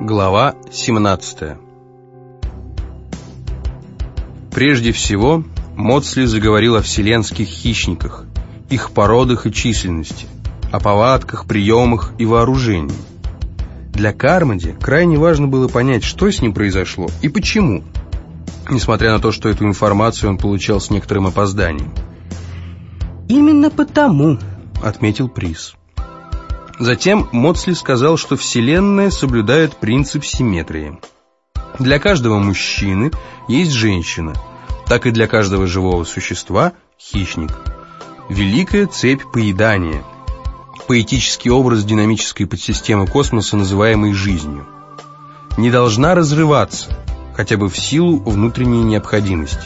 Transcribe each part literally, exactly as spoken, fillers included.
Глава семнадцатая. Прежде всего, Модсли заговорил о вселенских хищниках, их породах и численности, о повадках, приемах и вооружении. Для Кармоди крайне важно было понять, что с ним произошло и почему, несмотря на то, что эту информацию он получал с некоторым опозданием. «Именно потому», — отметил Прис. Затем Модсли сказал, что Вселенная соблюдает принцип симметрии. Для каждого мужчины есть женщина, так и для каждого живого существа – хищник. Великая цепь поедания. Поэтический образ динамической подсистемы космоса, называемой жизнью. Не должна разрываться, хотя бы в силу внутренней необходимости.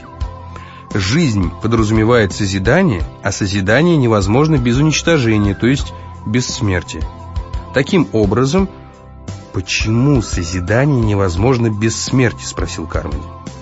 Жизнь подразумевает созидание, а созидание невозможно без уничтожения, то есть бессмертие. Таким образом, почему созидание невозможно без смерти, спросил Кармоди.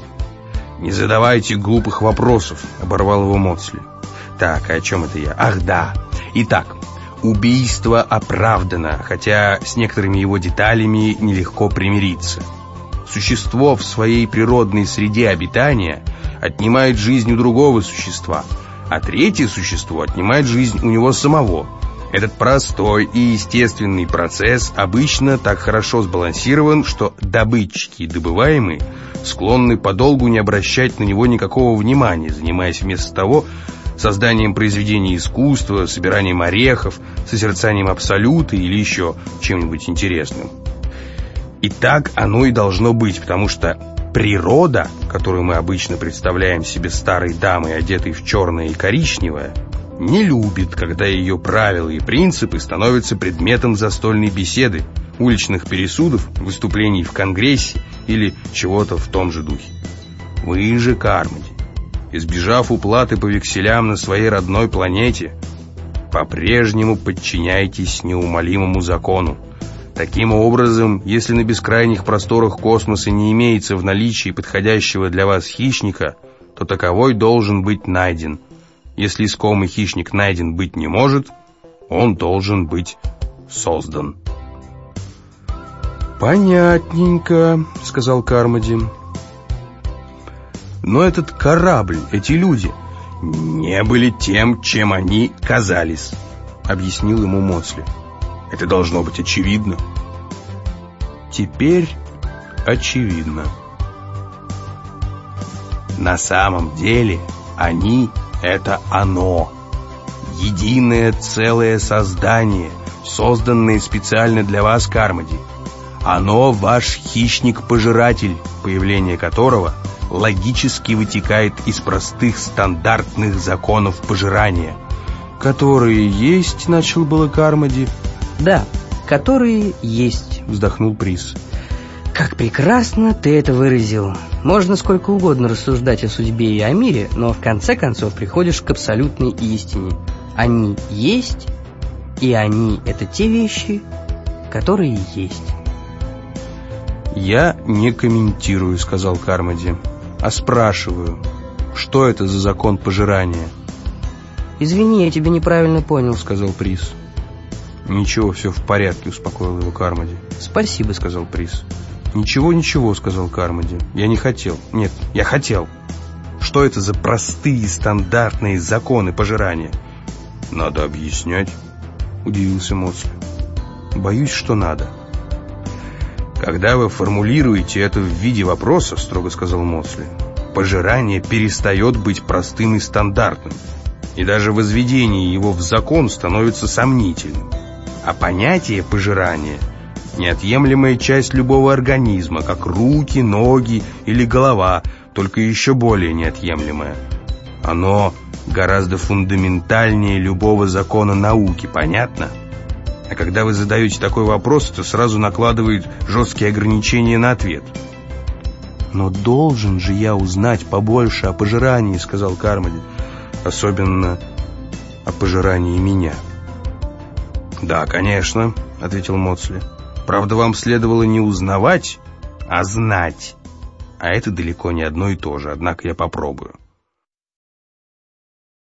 Не задавайте глупых вопросов, оборвал его Модсли. Так, а о чем это я? Ах, да. Итак, убийство оправдано, хотя с некоторыми его деталями нелегко примириться. Существо в своей природной среде обитания отнимает жизнь у другого существа, а третье существо отнимает жизнь у него самого. Этот простой и естественный процесс обычно так хорошо сбалансирован, что добытчики и добываемые склонны подолгу не обращать на него никакого внимания, занимаясь вместо того созданием произведений искусства, собиранием орехов, созерцанием абсолюта или еще чем-нибудь интересным. И так оно и должно быть, потому что природа, которую мы обычно представляем себе старой дамой, одетой в черное и коричневое, не любит, когда ее правила и принципы становятся предметом застольной беседы, уличных пересудов, выступлений в Конгрессе или чего-то в том же духе. Вы же, Кармоди, избежав уплаты по векселям на своей родной планете, по-прежнему подчиняйтесь неумолимому закону. Таким образом, если на бескрайних просторах космоса не имеется в наличии подходящего для вас хищника, то таковой должен быть найден. Если искомый хищник найден быть не может, он должен быть создан. «Понятненько», — сказал Кармоди. «Но этот корабль, эти люди не были тем, чем они казались», — объяснил ему Модсли. «Это должно быть очевидно». «Теперь очевидно. На самом деле они... Это оно, единое целое создание, созданное специально для вас, Кармоди. Оно ваш хищник-пожиратель, появление которого логически вытекает из простых стандартных законов пожирания. Которые есть, начал было Кармоди. Да, которые есть, вздохнул Прис. Как прекрасно ты это выразил. Можно сколько угодно рассуждать о судьбе и о мире, но в конце концов приходишь к абсолютной истине. Они есть, и они — это те вещи, которые есть. «Я не комментирую», — сказал Кармоди, — «а спрашиваю, что это за закон пожирания?» «Извини, я тебя неправильно понял», — сказал Прис. «Ничего, все в порядке», — успокоил его Кармоди. «Спасибо», — сказал Прис. «Ничего, ничего», — сказал Кармоди. «Я не хотел. Нет, я хотел. Что это за простые стандартные законы пожирания?» «Надо объяснять», — удивился Модсли. «Боюсь, что надо». «Когда вы формулируете это в виде вопроса, — строго сказал Модсли, — пожирание перестает быть простым и стандартным, и даже возведение его в закон становится сомнительным. А понятие пожирания — неотъемлемая часть любого организма, как руки, ноги или голова, только еще более неотъемлемая. Оно гораздо фундаментальнее любого закона науки, понятно? А когда вы задаете такой вопрос, то сразу накладывает жесткие ограничения на ответ». «Но должен же я узнать побольше о пожирании», — сказал Кармоди. «Особенно о пожирании меня». «Да, конечно», — ответил Модсли. «Правда, вам следовало не узнавать, а знать. А это далеко не одно и то же, однако я попробую».